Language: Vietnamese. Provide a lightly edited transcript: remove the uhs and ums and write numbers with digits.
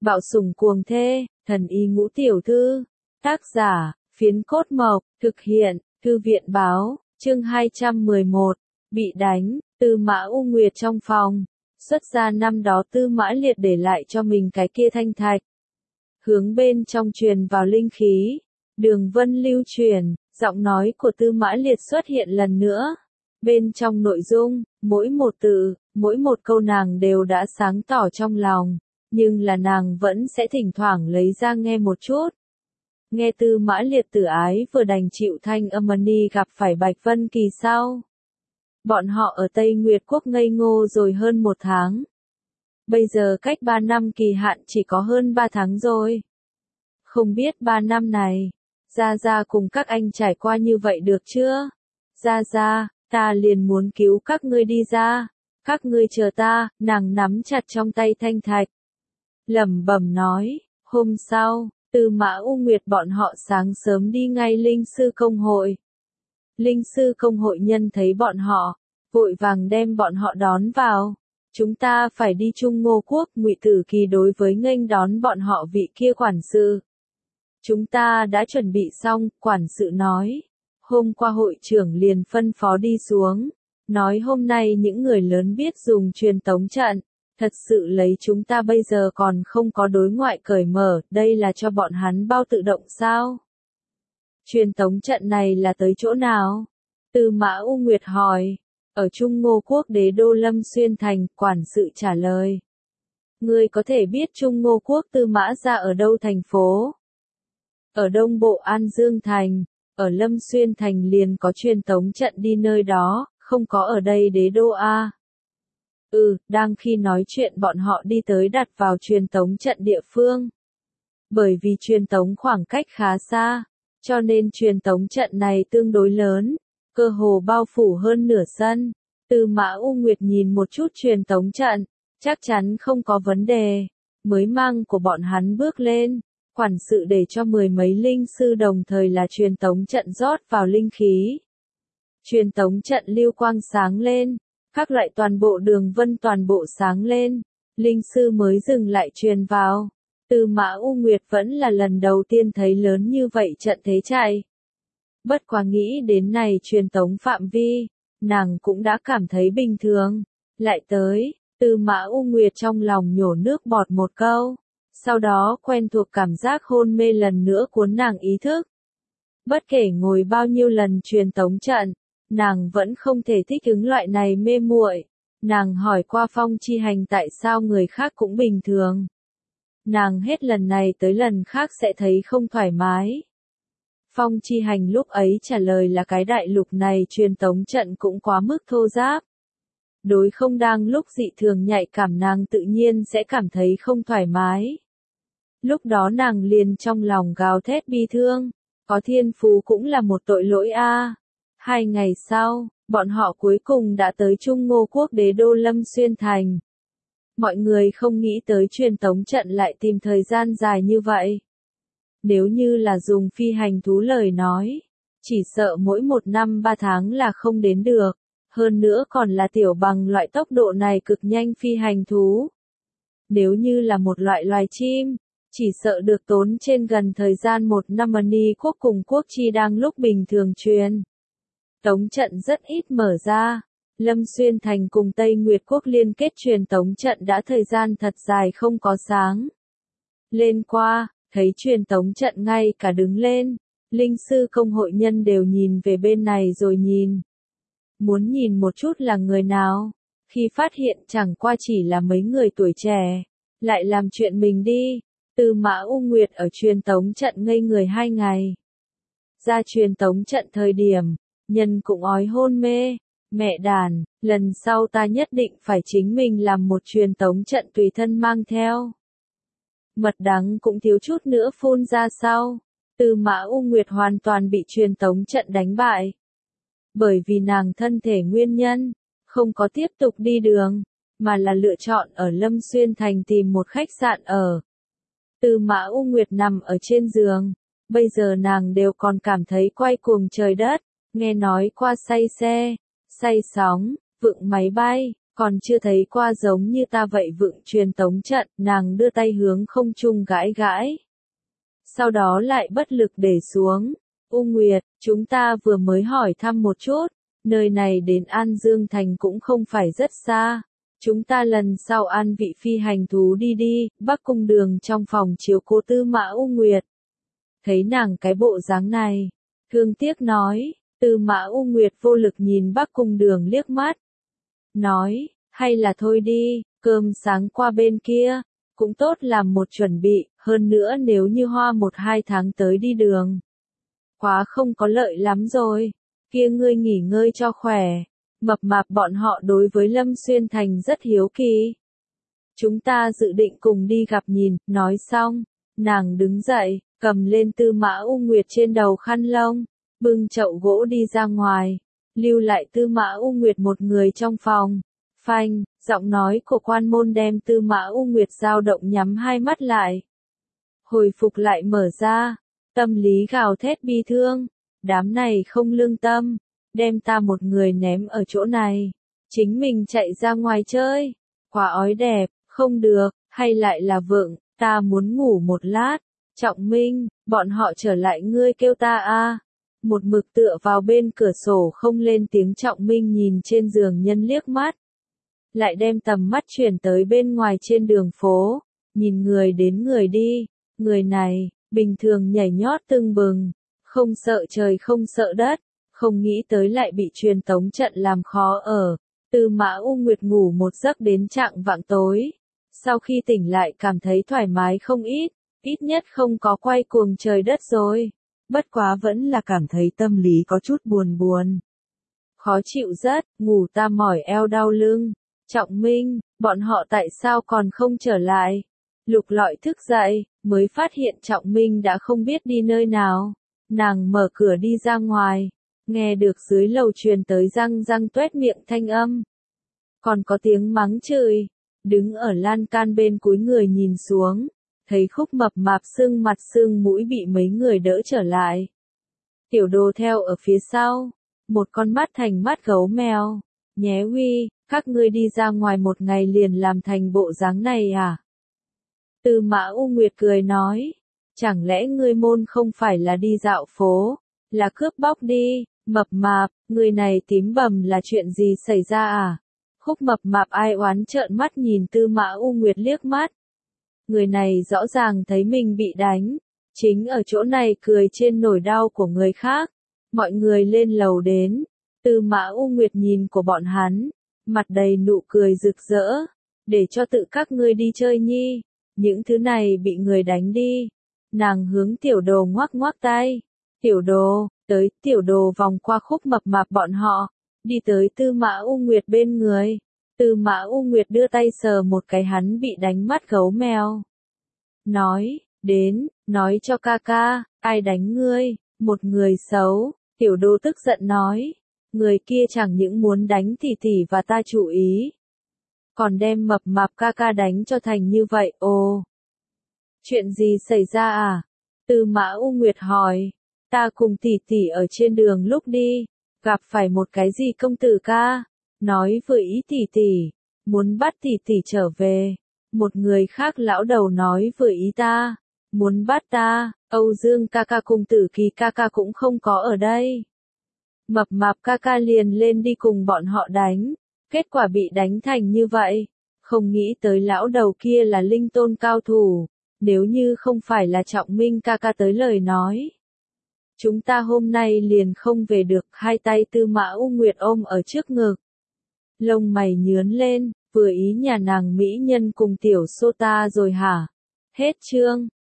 Bạo sủng cuồng thê, thần y ngũ tiểu thư. Tác giả, Phiến Cốt Mộc, thực hiện, Thư viện báo, chương 211, bị đánh, Tư Mã U Nguyệt trong phòng. Xuất ra năm đó Tư Mã Liệt để lại cho mình cái kia thanh thạch. Hướng bên trong truyền vào linh khí, đường vân lưu truyền, giọng nói của Tư Mã Liệt xuất hiện lần nữa. Bên trong nội dung, mỗi một từ, mỗi một câu nàng đều đã sáng tỏ trong lòng, nhưng là nàng vẫn sẽ thỉnh thoảng lấy ra nghe một chút. Nghe Tư Mã Liệt tử ái vừa đành chịu Thanh Âm Ni gặp phải Bạch Vân Kỳ sau. Bọn họ ở Tây Nguyệt Quốc ngây ngô rồi hơn 1 tháng. Bây giờ cách 3 năm kỳ hạn chỉ có hơn 3 tháng rồi. Không biết 3 năm này, Gia Gia cùng các anh trải qua như vậy được chưa? Gia Gia, ta liền muốn cứu các ngươi đi ra. Các ngươi chờ ta, nàng nắm chặt trong tay thanh thạch. Lẩm bẩm nói, hôm sau, Tư Mã U Nguyệt bọn họ sáng sớm đi ngay Linh Sư Công hội. Linh Sư Công hội nhân thấy bọn họ, vội vàng đem bọn họ đón vào. Chúng ta phải đi Trung Ngô Quốc, Ngụy Tử Kỳ đối với nghênh đón bọn họ vị kia quản sự. Chúng ta đã chuẩn bị xong, quản sự nói. Hôm qua hội trưởng liền phân phó đi xuống, nói hôm nay những người lớn biết dùng truyền tống trận. Thật sự lấy chúng ta bây giờ còn không có đối ngoại cởi mở, đây là cho bọn hắn bao tự động sao? Truyền tống trận này là tới chỗ nào? Tư Mã U Nguyệt hỏi. Ở Trung Ngô Quốc đế đô Lâm Xuyên Thành, quản sự trả lời. Ngươi có thể biết Trung Ngô Quốc Tư Mã gia ở đâu thành phố? Ở Đông Bộ An Dương Thành, ở Lâm Xuyên Thành liền có truyền tống trận đi nơi đó, không có ở đây đế đô A. Đang khi nói chuyện bọn họ đi tới đặt vào truyền tống trận địa phương. Bởi vì truyền tống khoảng cách khá xa, cho nên truyền tống trận này tương đối lớn, cơ hồ bao phủ hơn nửa sân. Tư Mã U Nguyệt nhìn một chút truyền tống trận, chắc chắn không có vấn đề, mới mang của bọn hắn bước lên. Quản sự để cho 10 mấy linh sư đồng thời là truyền tống trận rót vào linh khí. Truyền tống trận lưu quang sáng lên. Các loại toàn bộ đường vân toàn bộ sáng lên, linh sư mới dừng lại truyền vào. Tư Mã U Nguyệt vẫn là lần đầu tiên thấy lớn như vậy trận thế chạy. Bất quá nghĩ đến này truyền tống phạm vi, nàng cũng đã cảm thấy bình thường. Lại tới, Tư Mã U Nguyệt trong lòng nhổ nước bọt một câu. Sau đó quen thuộc cảm giác hôn mê lần nữa cuốn nàng ý thức. Bất kể ngồi bao nhiêu lần truyền tống trận, nàng vẫn không thể thích ứng loại này mê muội. Nàng hỏi qua Phong Chi Hành tại sao người khác cũng bình thường. Nàng hết lần này tới lần khác sẽ thấy không thoải mái. Phong Chi Hành lúc ấy trả lời là cái đại lục này truyền tống trận cũng quá mức thô ráp. Đối không đang lúc dị thường nhạy cảm nàng tự nhiên sẽ cảm thấy không thoải mái. Lúc đó nàng liền trong lòng gào thét bi thương. Có thiên phú cũng là một tội lỗi a. 2 ngày sau, bọn họ cuối cùng đã tới Trung Ngô Quốc đế đô Lâm Xuyên Thành. Mọi người không nghĩ tới truyền tống trận lại tìm thời gian dài như vậy. Nếu như là dùng phi hành thú lời nói, chỉ sợ mỗi 1 năm 3 tháng là không đến được. Hơn nữa còn là tiểu bằng loại tốc độ này cực nhanh phi hành thú. Nếu như là một loại loài chim, chỉ sợ được tốn trên gần thời gian 1 năm. Ni quốc cùng quốc chi đang lúc bình thường truyền tống trận rất ít mở ra. Lâm Xuyên Thành cùng Tây Nguyệt Quốc liên kết truyền tống trận đã thời gian thật dài không có sáng lên qua, thấy truyền tống trận ngay cả đứng lên. Linh sư công hội nhân đều nhìn về bên này rồi nhìn. Muốn nhìn một chút là người nào. Khi phát hiện chẳng qua chỉ là mấy người tuổi trẻ. Lại làm chuyện mình đi. Tư Mã U Nguyệt ở truyền tống trận ngây người 2 ngày. Ra truyền tống trận thời điểm, nhân cũng ói hôn mê. Mẹ đàn, lần sau ta nhất định phải chính mình làm một truyền tống trận tùy thân mang theo. Mật đắng cũng thiếu chút nữa phun ra sau. Tư Mã U Nguyệt hoàn toàn bị truyền tống trận đánh bại. Bởi vì nàng thân thể nguyên nhân, không có tiếp tục đi đường, mà là lựa chọn ở Lâm Xuyên Thành tìm một khách sạn ở. Tư Mã U Nguyệt nằm ở trên giường, bây giờ nàng đều còn cảm thấy quay cuồng trời đất, nghe nói qua say xe, say sóng, vựng máy bay, Còn chưa thấy qua giống như ta vậy vựng truyền tống trận, nàng đưa tay hướng không trung gãi gãi. Sau đó lại bất lực để xuống. U Nguyệt, chúng ta vừa mới hỏi thăm một chút, nơi này đến An Dương Thành cũng không phải rất xa. Chúng ta lần sau an vị phi hành thú đi đi, Bắc Cung Đường trong phòng chiếu cố Tư Mã U Nguyệt. Thấy nàng cái bộ dáng này, thương tiếc nói, Tư Mã U Nguyệt vô lực nhìn Bắc Cung Đường liếc mắt. Nói, hay là thôi đi, cơm sáng qua bên kia, cũng tốt làm một chuẩn bị, hơn nữa nếu như hoa 1-2 tháng tới đi đường. Quá không có lợi lắm rồi, kia ngươi nghỉ ngơi cho khỏe. Mập mạp bọn họ đối với Lâm Xuyên Thành rất hiếu kỳ. Chúng ta dự định cùng đi gặp nhìn, nói xong, nàng đứng dậy, cầm lên Tư Mã U Nguyệt trên đầu khăn lông, bưng chậu gỗ đi ra ngoài, lưu lại Tư Mã U Nguyệt một người trong phòng. Phanh, giọng nói của quan môn đem Tư Mã U Nguyệt dao động nhắm hai mắt lại. Hồi phục lại mở ra, tâm lý gào thét bi thương, đám này không lương tâm, đem ta một người ném ở chỗ này, chính mình chạy ra ngoài chơi, quá ói đẹp, không được, hay lại là vượng, ta muốn ngủ một lát. Trọng Minh, bọn họ trở lại ngươi kêu ta a. Một mực tựa vào bên cửa sổ không lên tiếng Trọng Minh nhìn trên giường nhân liếc mắt. Lại đem tầm mắt chuyển tới bên ngoài trên đường phố, nhìn người đến người đi, người này, bình thường nhảy nhót tưng bừng, không sợ trời không sợ đất, không nghĩ tới lại bị truyền tống trận làm khó ở. Tư Mã U Nguyệt ngủ một giấc đến chạng vạng tối, sau khi tỉnh lại cảm thấy thoải mái không ít, ít nhất không có quay cuồng trời đất rồi, bất quá vẫn là cảm thấy tâm lý có chút buồn buồn. Khó chịu rất, ngủ ta mỏi eo đau lưng. Trọng Minh, bọn họ tại sao còn không trở lại? Lục Lọi thức dậy, mới phát hiện Trọng Minh đã không biết đi nơi nào. Nàng mở cửa đi ra ngoài, nghe được dưới lầu truyền tới răng răng tuét miệng thanh âm. Còn có tiếng mắng chửi, đứng ở lan can bên cúi người nhìn xuống, thấy Khúc mập mạp sưng mặt sưng mũi bị mấy người đỡ trở lại. Tiểu Đồ theo ở phía sau, một con mắt thành mắt gấu mèo. Nhé Huy, các ngươi đi ra ngoài một ngày liền làm thành bộ dáng này à? Tư Mã U Nguyệt cười nói, chẳng lẽ ngươi môn không phải là đi dạo phố, là cướp bóc đi, mập mạp, người này tím bầm là chuyện gì xảy ra à? Khúc mập mạp ai oán trợn mắt nhìn Tư Mã U Nguyệt liếc mắt. Người này rõ ràng thấy mình bị đánh, chính ở chỗ này cười trên nỗi đau của người khác. Mọi người lên lầu đến, Tư Mã U Nguyệt nhìn của bọn hắn, mặt đầy nụ cười rực rỡ, để cho tự các ngươi đi chơi nhi, những thứ này bị người đánh đi. Nàng hướng Tiểu Đồ ngoắc ngoắc tay, Tiểu Đồ, tới, Tiểu Đồ vòng qua Khúc mập mạp bọn họ, đi tới Tư Mã U Nguyệt bên người. Tư Mã U Nguyệt đưa tay sờ một cái hắn bị đánh mắt gấu mèo. Nói, đến, nói cho ca ca, ai đánh ngươi, một người xấu. Tiểu Đồ tức giận nói, người kia chẳng những muốn đánh tỷ tỷ và ta chủ ý, còn đem mập mạp ca ca đánh cho thành như vậy. Ồ, chuyện gì xảy ra à? Tư Mã U Nguyệt hỏi, ta cùng tỷ tỷ ở trên đường lúc đi, gặp phải một cái gì công tử ca, nói với ý tỷ tỷ, muốn bắt tỷ tỷ trở về. Một người khác lão đầu nói với ý ta, muốn bắt ta, Âu Dương ca ca cùng Tử Kỳ ca ca cũng không có ở đây. Mập mạp ca ca liền lên đi cùng bọn họ đánh, kết quả bị đánh thành như vậy. Không nghĩ tới lão đầu kia là linh tôn cao thủ, nếu như không phải là Trọng Minh ca ca tới lời nói, chúng ta hôm nay liền không về được. Hai tay Tư Mã U Nguyệt ôm ở trước ngực, lông mày nhướn lên, vừa ý nhà nàng mỹ nhân cùng tiểu Sô ta rồi hả? Hết chương.